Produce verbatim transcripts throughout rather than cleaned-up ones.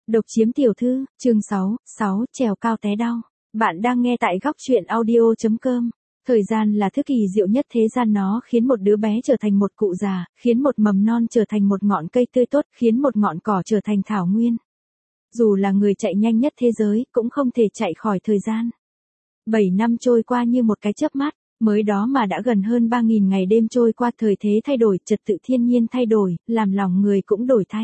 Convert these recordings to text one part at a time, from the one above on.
Độc chiếm tiểu thư, chương sáu, sáu, trèo cao té đau. Bạn đang nghe tại góc truyện audio chấm com. Thời gian là thứ kỳ diệu nhất thế gian, nó khiến một đứa bé trở thành một cụ già, khiến một mầm non trở thành một ngọn cây tươi tốt, khiến một ngọn cỏ trở thành thảo nguyên. Dù là người chạy nhanh nhất thế giới, cũng không thể chạy khỏi thời gian. Bảy năm trôi qua như một cái chớp mắt, mới đó mà đã gần hơn ba nghìn ngày đêm trôi qua, thời thế thay đổi, trật tự thiên nhiên thay đổi, làm lòng người cũng đổi thay.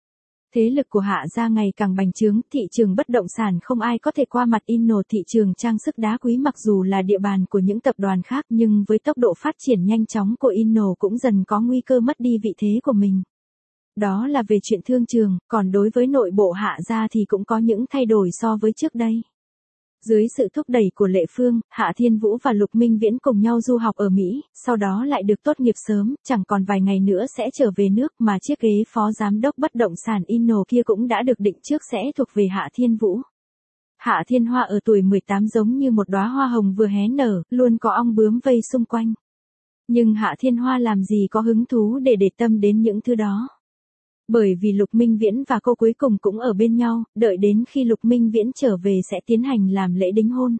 Thế lực của Hạ gia ngày càng bành trướng, thị trường bất động sản không ai có thể qua mặt Inno, thị trường trang sức đá quý mặc dù là địa bàn của những tập đoàn khác nhưng với tốc độ phát triển nhanh chóng của Inno cũng dần có nguy cơ mất đi vị thế của mình. Đó là về chuyện thương trường, còn đối với nội bộ Hạ gia thì cũng có những thay đổi so với trước đây. Dưới sự thúc đẩy của Lệ Phương, Hạ Thiên Vũ và Lục Minh Viễn cùng nhau du học ở Mỹ, sau đó lại được tốt nghiệp sớm, chẳng còn vài ngày nữa sẽ trở về nước, mà chiếc ghế phó giám đốc bất động sản Inno kia cũng đã được định trước sẽ thuộc về Hạ Thiên Vũ. Hạ Thiên Hoa ở tuổi mười tám giống như một đóa hoa hồng vừa hé nở, luôn có ong bướm vây xung quanh. Nhưng Hạ Thiên Hoa làm gì có hứng thú để để tâm đến những thứ đó. Bởi vì Lục Minh Viễn và cô cuối cùng cũng ở bên nhau, đợi đến khi Lục Minh Viễn trở về sẽ tiến hành làm lễ đính hôn.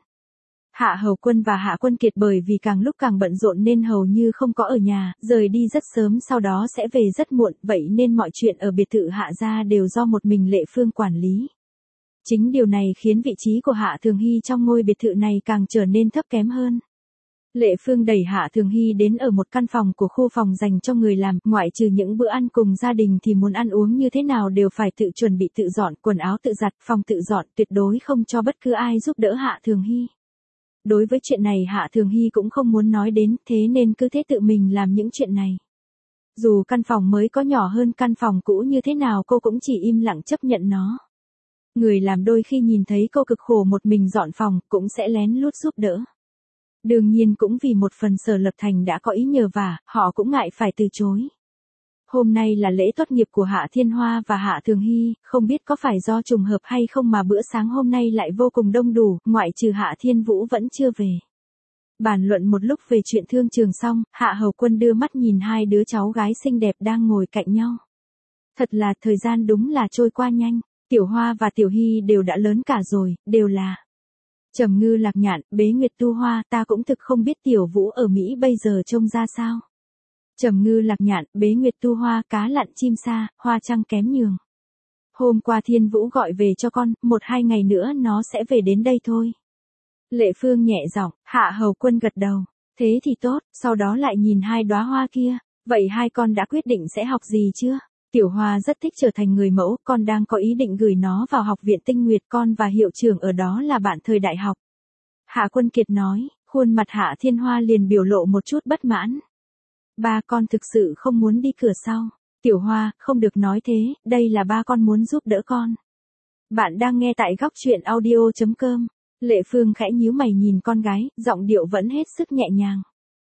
Hạ Hầu Quân và Hạ Quân Kiệt bởi vì càng lúc càng bận rộn nên hầu như không có ở nhà, rời đi rất sớm sau đó sẽ về rất muộn, vậy nên mọi chuyện ở biệt thự Hạ gia đều do một mình Lệ Phương quản lý. Chính điều này khiến vị trí của Hạ Thường Hy trong ngôi biệt thự này càng trở nên thấp kém hơn. Lệ Phương đẩy Hạ Thường Hy đến ở một căn phòng của khu phòng dành cho người làm, ngoại trừ những bữa ăn cùng gia đình thì muốn ăn uống như thế nào đều phải tự chuẩn bị, tự dọn, quần áo tự giặt, phòng tự dọn, tuyệt đối không cho bất cứ ai giúp đỡ Hạ Thường Hy. Đối với chuyện này Hạ Thường Hy cũng không muốn nói đến, thế nên cứ thế tự mình làm những chuyện này. Dù căn phòng mới có nhỏ hơn căn phòng cũ như thế nào cô cũng chỉ im lặng chấp nhận nó. Người làm đôi khi nhìn thấy cô cực khổ một mình dọn phòng, cũng sẽ lén lút giúp đỡ. Đương nhiên cũng vì một phần Sở Lập Thành đã có ý nhờ vả, họ cũng ngại phải từ chối. Hôm nay là lễ tốt nghiệp của Hạ Thiên Hoa và Hạ Thường Hy, không biết có phải do trùng hợp hay không mà bữa sáng hôm nay lại vô cùng đông đủ, ngoại trừ Hạ Thiên Vũ vẫn chưa về. Bàn luận một lúc về chuyện thương trường xong, Hạ Hầu Quân đưa mắt nhìn hai đứa cháu gái xinh đẹp đang ngồi cạnh nhau. Thật là thời gian đúng là trôi qua nhanh, Tiểu Hoa và Tiểu Hy đều đã lớn cả rồi, đều là Trầm Ngư Lạc Nhạn, Bế Nguyệt Tu Hoa, ta cũng thực không biết Tiểu Vũ ở Mỹ bây giờ trông ra sao. Trầm Ngư Lạc Nhạn, Bế Nguyệt Tu Hoa, cá lặn chim sa, hoa trăng kém nhường. Hôm qua Thiên Vũ gọi về cho con, một hai ngày nữa nó sẽ về đến đây thôi. Lệ Phương nhẹ giọng, Hạ Hầu Quân gật đầu. Thế thì tốt, sau đó lại nhìn hai đóa hoa kia. Vậy hai con đã quyết định sẽ học gì chưa? Tiểu Hoa rất thích trở thành người mẫu, con đang có ý định gửi nó vào học viện Tinh Nguyệt, con và hiệu trưởng ở đó là bạn thời đại học. Hạ Quân Kiệt nói, khuôn mặt Hạ Thiên Hoa liền biểu lộ một chút bất mãn. Ba con thực sự không muốn đi cửa sau. Tiểu Hoa, không được nói thế, đây là ba con muốn giúp đỡ con. Bạn đang nghe tại góc truyện audio chấm com. Lệ Phương khẽ nhíu mày nhìn con gái, giọng điệu vẫn hết sức nhẹ nhàng.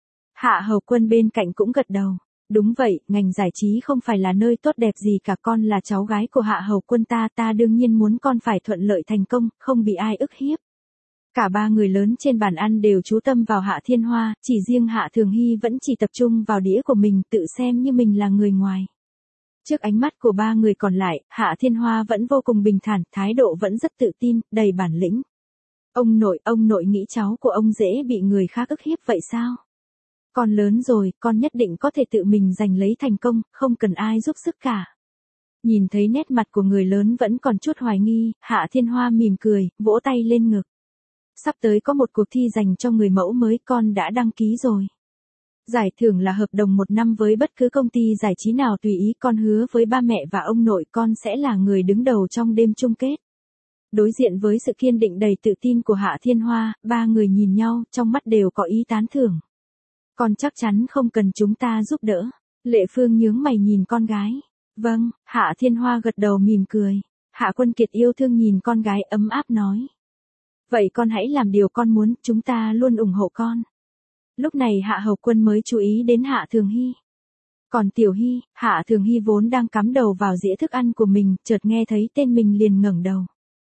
Hạ Hầu Quân bên cạnh cũng gật đầu. Đúng vậy, ngành giải trí không phải là nơi tốt đẹp gì cả, con là cháu gái của Hạ Hầu Quân ta, ta đương nhiên muốn con phải thuận lợi thành công, không bị ai ức hiếp. Cả ba người lớn trên bàn ăn đều chú tâm vào Hạ Thiên Hoa, chỉ riêng Hạ Thường Hy vẫn chỉ tập trung vào đĩa của mình, tự xem như mình là người ngoài. Trước ánh mắt của ba người còn lại, Hạ Thiên Hoa vẫn vô cùng bình thản, thái độ vẫn rất tự tin, đầy bản lĩnh. Ông nội, ông nội nghĩ cháu của ông dễ bị người khác ức hiếp vậy sao? Con lớn rồi, con nhất định có thể tự mình giành lấy thành công, không cần ai giúp sức cả. Nhìn thấy nét mặt của người lớn vẫn còn chút hoài nghi, Hạ Thiên Hoa mỉm cười, vỗ tay lên ngực. Sắp tới có một cuộc thi dành cho người mẫu mới, con đã đăng ký rồi. Giải thưởng là hợp đồng một năm với bất cứ công ty giải trí nào tùy ý, con hứa với ba mẹ và ông nội con sẽ là người đứng đầu trong đêm chung kết. Đối diện với sự kiên định đầy tự tin của Hạ Thiên Hoa, ba người nhìn nhau, trong mắt đều có ý tán thưởng. Con chắc chắn không cần chúng ta giúp đỡ. Lệ Phương nhướng mày nhìn con gái. Vâng, Hạ Thiên Hoa gật đầu mỉm cười. Hạ Quân Kiệt yêu thương nhìn con gái ấm áp nói. Vậy con hãy làm điều con muốn, chúng ta luôn ủng hộ con. Lúc này Hạ Hầu Quân mới chú ý đến Hạ Thường Hy. Còn Tiểu Hy, Hạ Thường Hy vốn đang cắm đầu vào dĩa thức ăn của mình, chợt nghe thấy tên mình liền ngẩng đầu.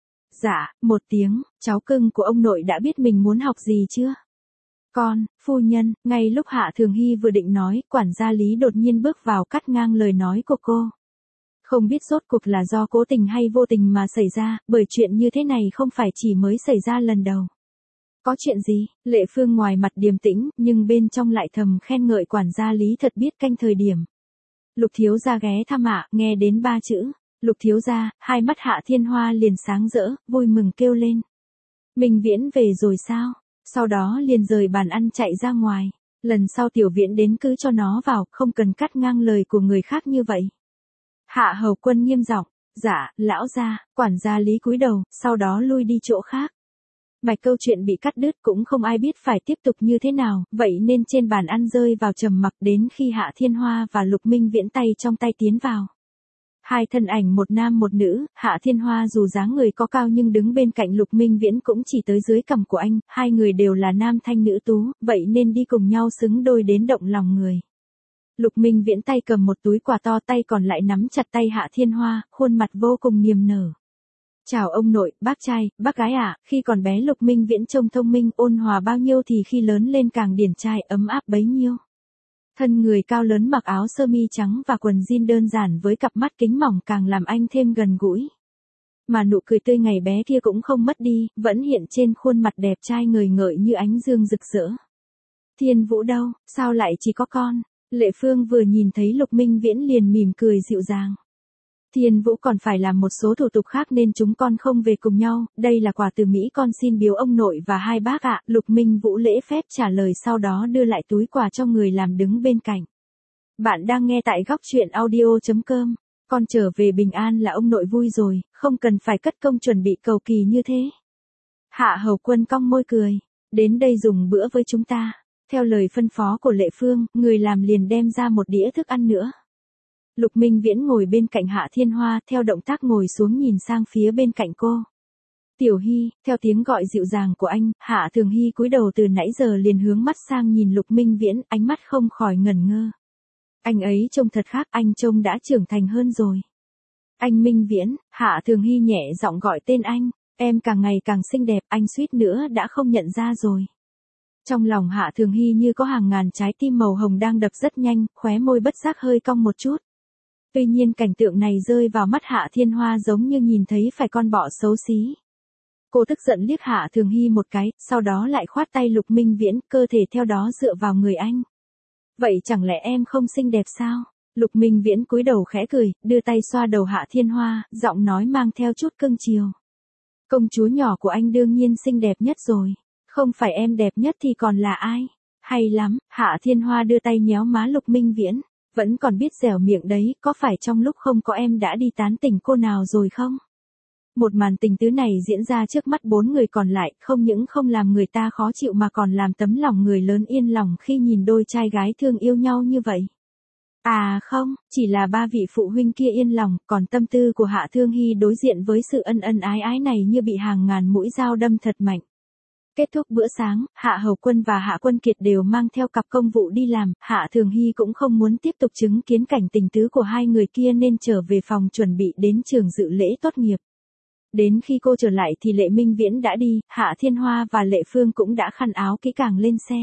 Dạ, một tiếng, cháu cưng của ông nội đã biết mình muốn học gì chưa? Con, phu nhân, ngay lúc Hạ Thường Hy vừa định nói, quản gia Lý đột nhiên bước vào cắt ngang lời nói của cô. Không biết rốt cuộc là do cố tình hay vô tình mà xảy ra, bởi chuyện như thế này không phải chỉ mới xảy ra lần đầu. Có chuyện gì? Lệ Phương ngoài mặt điềm tĩnh, nhưng bên trong lại thầm khen ngợi quản gia Lý thật biết canh thời điểm. Lục thiếu gia ghé thăm ạ, nghe đến ba chữ. Lục thiếu gia, hai mắt Hạ Thiên Hoa liền sáng rỡ, vui mừng kêu lên. Minh Viễn về rồi sao? Sau đó liền rời bàn ăn chạy ra ngoài. Lần sau Tiểu Viễn đến cứ cho nó vào, không cần cắt ngang lời của người khác như vậy. Hạ Hầu Quân nghiêm giọng, dạ, lão gia. Quản gia Lý cúi đầu, sau đó lui đi chỗ khác. Mạch câu chuyện bị cắt đứt cũng không ai biết phải tiếp tục như thế nào, vậy nên trên bàn ăn rơi vào trầm mặc đến khi Hạ Thiên Hoa và Lục Minh Viễn tay trong tay tiến vào. Hai thân ảnh một nam một nữ, Hạ Thiên Hoa dù dáng người có cao nhưng đứng bên cạnh Lục Minh Viễn cũng chỉ tới dưới cằm của anh, hai người đều là nam thanh nữ tú, vậy nên đi cùng nhau xứng đôi đến động lòng người. Lục Minh Viễn tay cầm một túi quà to, tay còn lại nắm chặt tay Hạ Thiên Hoa, khuôn mặt vô cùng niềm nở. Chào ông nội, bác trai, bác gái ạ, à, khi còn bé Lục Minh Viễn trông thông minh, ôn hòa bao nhiêu thì khi lớn lên càng điển trai, ấm áp bấy nhiêu. Thân người cao lớn mặc áo sơ mi trắng và quần jean đơn giản với cặp mắt kính mỏng càng làm anh thêm gần gũi. Mà nụ cười tươi ngày bé kia cũng không mất đi, vẫn hiện trên khuôn mặt đẹp trai ngời ngợi như ánh dương rực rỡ. Thiên Vũ đâu, sao lại chỉ có con? Lệ Phương vừa nhìn thấy Lục Minh Viễn liền mỉm cười dịu dàng. Thiên Vũ còn phải làm một số thủ tục khác nên chúng con không về cùng nhau, đây là quà từ Mỹ con xin biếu ông nội và hai bác ạ. Lục Minh Vũ lễ phép trả lời sau đó đưa lại túi quà cho người làm đứng bên cạnh. Bạn đang nghe tại góc truyện audio chấm com. Con trở về bình an là ông nội vui rồi, không cần phải cất công chuẩn bị cầu kỳ như thế. Hạ Hầu Quân cong môi cười, đến đây dùng bữa với chúng ta. Theo lời phân phó của Lệ Phương, người làm liền đem ra một đĩa thức ăn nữa. Lục Minh Viễn ngồi bên cạnh Hạ Thiên Hoa, theo động tác ngồi xuống nhìn sang phía bên cạnh cô. Tiểu Hy, theo tiếng gọi dịu dàng của anh, Hạ Thường Hy cúi đầu từ nãy giờ liền hướng mắt sang nhìn Lục Minh Viễn, ánh mắt không khỏi ngẩn ngơ. Anh ấy trông thật khác, anh trông đã trưởng thành hơn rồi. Anh Minh Viễn, Hạ Thường Hy nhẹ giọng gọi tên anh, em càng ngày càng xinh đẹp, anh suýt nữa đã không nhận ra rồi. Trong lòng Hạ Thường Hy như có hàng ngàn trái tim màu hồng đang đập rất nhanh, khóe môi bất giác hơi cong một chút. Tuy nhiên cảnh tượng này rơi vào mắt Hạ Thiên Hoa giống như nhìn thấy phải con bọ xấu xí. Cô tức giận liếc Hạ Thường Hy một cái, sau đó lại khoát tay Lục Minh Viễn, cơ thể theo đó dựa vào người anh. Vậy chẳng lẽ em không xinh đẹp sao? Lục Minh Viễn cúi đầu khẽ cười, đưa tay xoa đầu Hạ Thiên Hoa, giọng nói mang theo chút cưng chiều. Công chúa nhỏ của anh đương nhiên xinh đẹp nhất rồi. Không phải em đẹp nhất thì còn là ai? Hay lắm, Hạ Thiên Hoa đưa tay nhéo má Lục Minh Viễn. Vẫn còn biết dẻo miệng đấy, có phải trong lúc không có em đã đi tán tỉnh cô nào rồi không? Một màn tình tứ này diễn ra trước mắt bốn người còn lại, không những không làm người ta khó chịu mà còn làm tấm lòng người lớn yên lòng khi nhìn đôi trai gái thương yêu nhau như vậy. À không, chỉ là ba vị phụ huynh kia yên lòng, còn tâm tư của Hạ Thương Hy đối diện với sự ân ân ái ái này như bị hàng ngàn mũi dao đâm thật mạnh. Kết thúc bữa sáng, Hạ Hầu Quân và Hạ Quân Kiệt đều mang theo cặp công vụ đi làm, Hạ Thường Hy cũng không muốn tiếp tục chứng kiến cảnh tình tứ của hai người kia nên trở về phòng chuẩn bị đến trường dự lễ tốt nghiệp. Đến khi cô trở lại thì Lệ Minh Viễn đã đi, Hạ Thiên Hoa và Lệ Phương cũng đã khăn áo kỹ càng lên xe.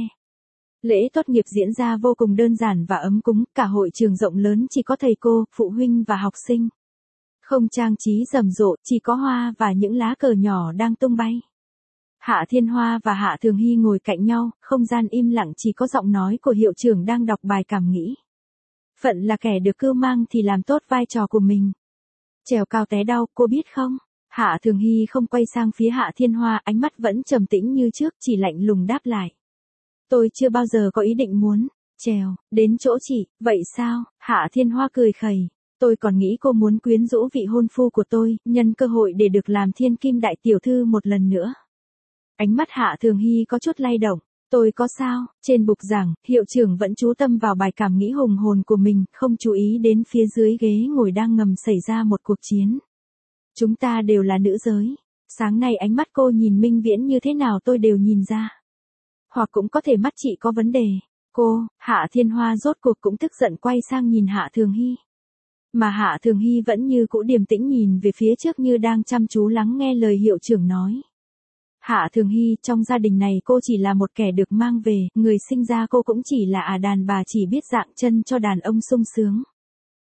Lễ tốt nghiệp diễn ra vô cùng đơn giản và ấm cúng, cả hội trường rộng lớn chỉ có thầy cô, phụ huynh và học sinh. Không trang trí rầm rộ, chỉ có hoa và những lá cờ nhỏ đang tung bay. Hạ Thiên Hoa và Hạ Thường Hy ngồi cạnh nhau, không gian im lặng chỉ có giọng nói của hiệu trưởng đang đọc bài cảm nghĩ. Phận là kẻ được cưu mang thì làm tốt vai trò của mình. Trèo cao té đau, cô biết không? Hạ Thường Hy không quay sang phía Hạ Thiên Hoa, ánh mắt vẫn trầm tĩnh như trước, chỉ lạnh lùng đáp lại. Tôi chưa bao giờ có ý định muốn trèo đến chỗ chị, vậy sao? Hạ Thiên Hoa cười khẩy. Tôi còn nghĩ cô muốn quyến rũ vị hôn phu của tôi, nhân cơ hội để được làm thiên kim đại tiểu thư một lần nữa. Ánh mắt Hạ Thường Hy có chút lay động. Tôi có sao? Trên bục giảng, hiệu trưởng vẫn chú tâm vào bài cảm nghĩ hùng hồn của mình, không chú ý đến phía dưới ghế ngồi đang ngầm xảy ra một cuộc chiến. Chúng ta đều là nữ giới. Sáng nay ánh mắt cô nhìn Minh Viễn như thế nào tôi đều nhìn ra. Hoặc cũng có thể mắt chị có vấn đề. Cô, Hạ Thiên Hoa rốt cuộc cũng tức giận quay sang nhìn Hạ Thường Hy. Mà Hạ Thường Hy vẫn như cũ điềm tĩnh nhìn về phía trước như đang chăm chú lắng nghe lời hiệu trưởng nói. Hạ Thường Hy, trong gia đình này cô chỉ là một kẻ được mang về, người sinh ra cô cũng chỉ là à đàn bà chỉ biết dạng chân cho đàn ông sung sướng.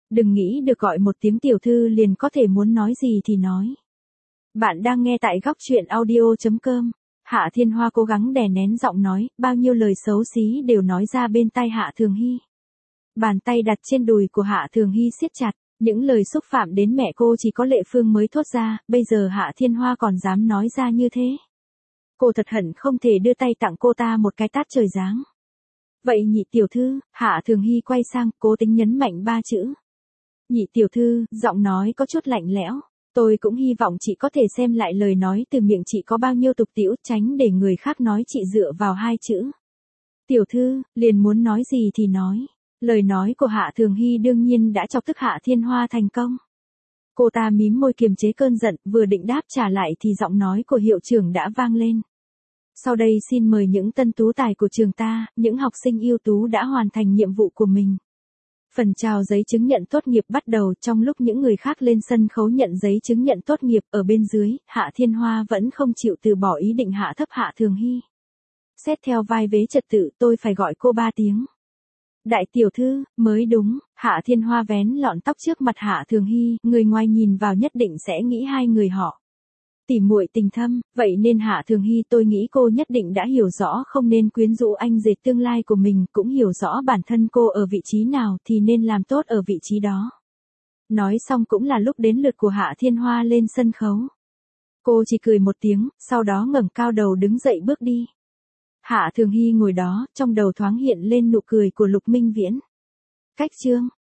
Đừng nghĩ được gọi một tiếng tiểu thư liền có thể muốn nói gì thì nói. Bạn đang nghe tại góc chuyện audio chấm com. Hạ Thiên Hoa cố gắng đè nén giọng nói, bao nhiêu lời xấu xí đều nói ra bên tai Hạ Thường Hy. Bàn tay đặt trên đùi của Hạ Thường Hy siết chặt, những lời xúc phạm đến mẹ cô chỉ có Lệ Phương mới thốt ra, bây giờ Hạ Thiên Hoa còn dám nói ra như thế. Cô thật hận không thể đưa tay tặng cô ta một cái tát trời giáng. Vậy nhị tiểu thư, Hạ Thường Hy quay sang, cố tính nhấn mạnh ba chữ. Nhị tiểu thư, giọng nói có chút lạnh lẽo. Tôi cũng hy vọng chị có thể xem lại lời nói từ miệng chị có bao nhiêu tục tĩu, tránh để người khác nói chị dựa vào hai chữ. Tiểu thư, liền muốn nói gì thì nói. Lời nói của Hạ Thường Hy đương nhiên đã chọc tức Hạ Thiên Hoa thành công. Cô ta mím môi kiềm chế cơn giận, vừa định đáp trả lại thì giọng nói của hiệu trưởng đã vang lên. Sau đây xin mời những tân tú tài của trường ta, những học sinh ưu tú đã hoàn thành nhiệm vụ của mình. Phần trao giấy chứng nhận tốt nghiệp bắt đầu. Trong lúc những người khác lên sân khấu nhận giấy chứng nhận tốt nghiệp, ở bên dưới, Hạ Thiên Hoa vẫn không chịu từ bỏ ý định hạ thấp Hạ Thường Hy. Xét theo vai vế trật tự, tôi phải gọi cô ba tiếng. Đại tiểu thư, mới đúng. Hạ Thiên Hoa vén lọn tóc trước mặt Hạ Thường Hy, người ngoài nhìn vào nhất định sẽ nghĩ hai người họ tỉ muội tình thâm, vậy nên Hạ Thường Hy tôi nghĩ cô nhất định đã hiểu rõ không nên quyến rũ anh rể tương lai của mình, cũng hiểu rõ bản thân cô ở vị trí nào thì nên làm tốt ở vị trí đó. Nói xong cũng là lúc đến lượt của Hạ Thiên Hoa lên sân khấu. Cô chỉ cười một tiếng, sau đó ngẩng cao đầu đứng dậy bước đi. Hạ Thường Hy ngồi đó, trong đầu thoáng hiện lên nụ cười của Lục Minh Viễn. Cách chương